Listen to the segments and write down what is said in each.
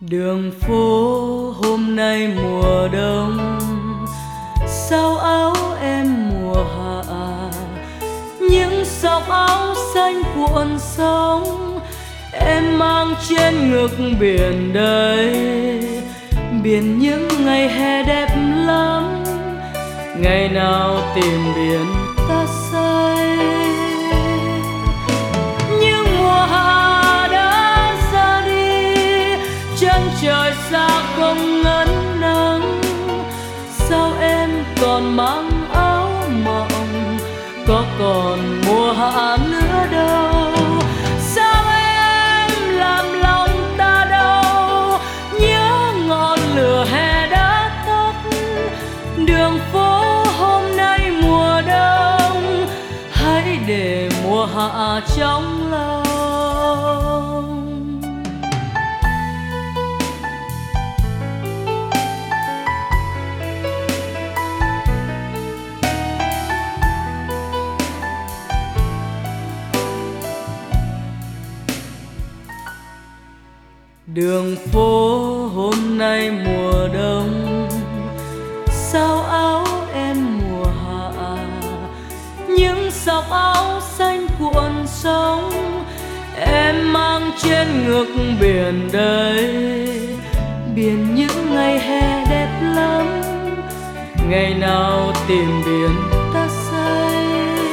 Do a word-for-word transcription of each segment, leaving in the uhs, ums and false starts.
Đường phố hôm nay mùa đông, sao áo em mùa hạ, những dòng áo xanh cuộn sóng em mang trên ngực biển đầy. Biển những ngày hè đẹp lắm, ngày nào tìm biển ta say. Nhưng mùa hạ đã ra đi, chân trời xa không ngấn nắng. Sao em còn mang áo mộng, có còn mùa hạ nữa đâu. Sao em làm lòng ta đau, nhớ ngọn lửa hè đã tắt. Đường phố hôm nay mùa đông, hãy để mùa hạ trong lòng. Đường phố hôm nay mùa đông, sao áo em mùa hạ, những dòng áo xanh cuộn sóng em mang trên ngực biển đầy. Biển những ngày hè đẹp lắm, ngày nào tìm biển ta say.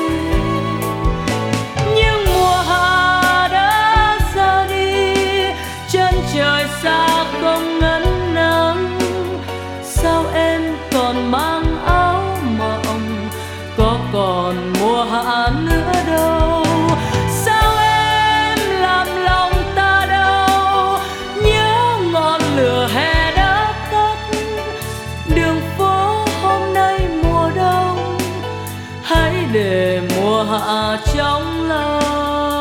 Nhưng mùa hạ đã ra đi, chân trời xa không ngấn nắng. Sao em còn mang áo mộng, có còn mùa hạ nữa đâu. Sao em làm lòng ta đau, nhớ ngọn lửa hè đã tắt. Đường phố hôm nay mùa đông, hãy để mùa hạ trong lòng.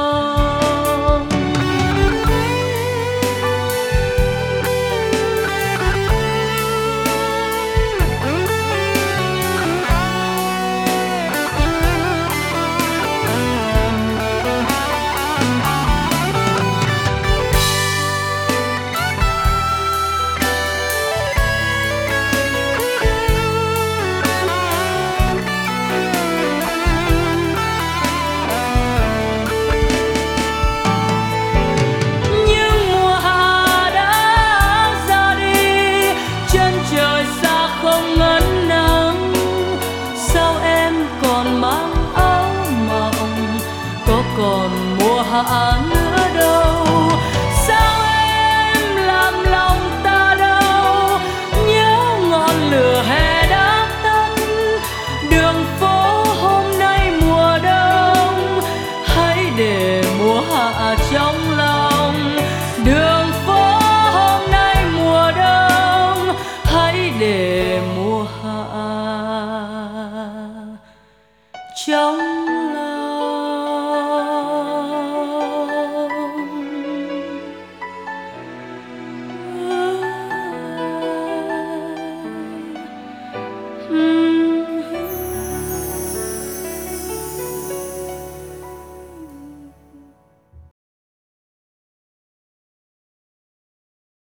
Còn mùa hạ nữa đâu. Sao em làm lòng ta đau, nhớ ngọn lửa hè đã tắt. Đường phố hôm nay mùa đông, hãy để mùa hạ trong lòng.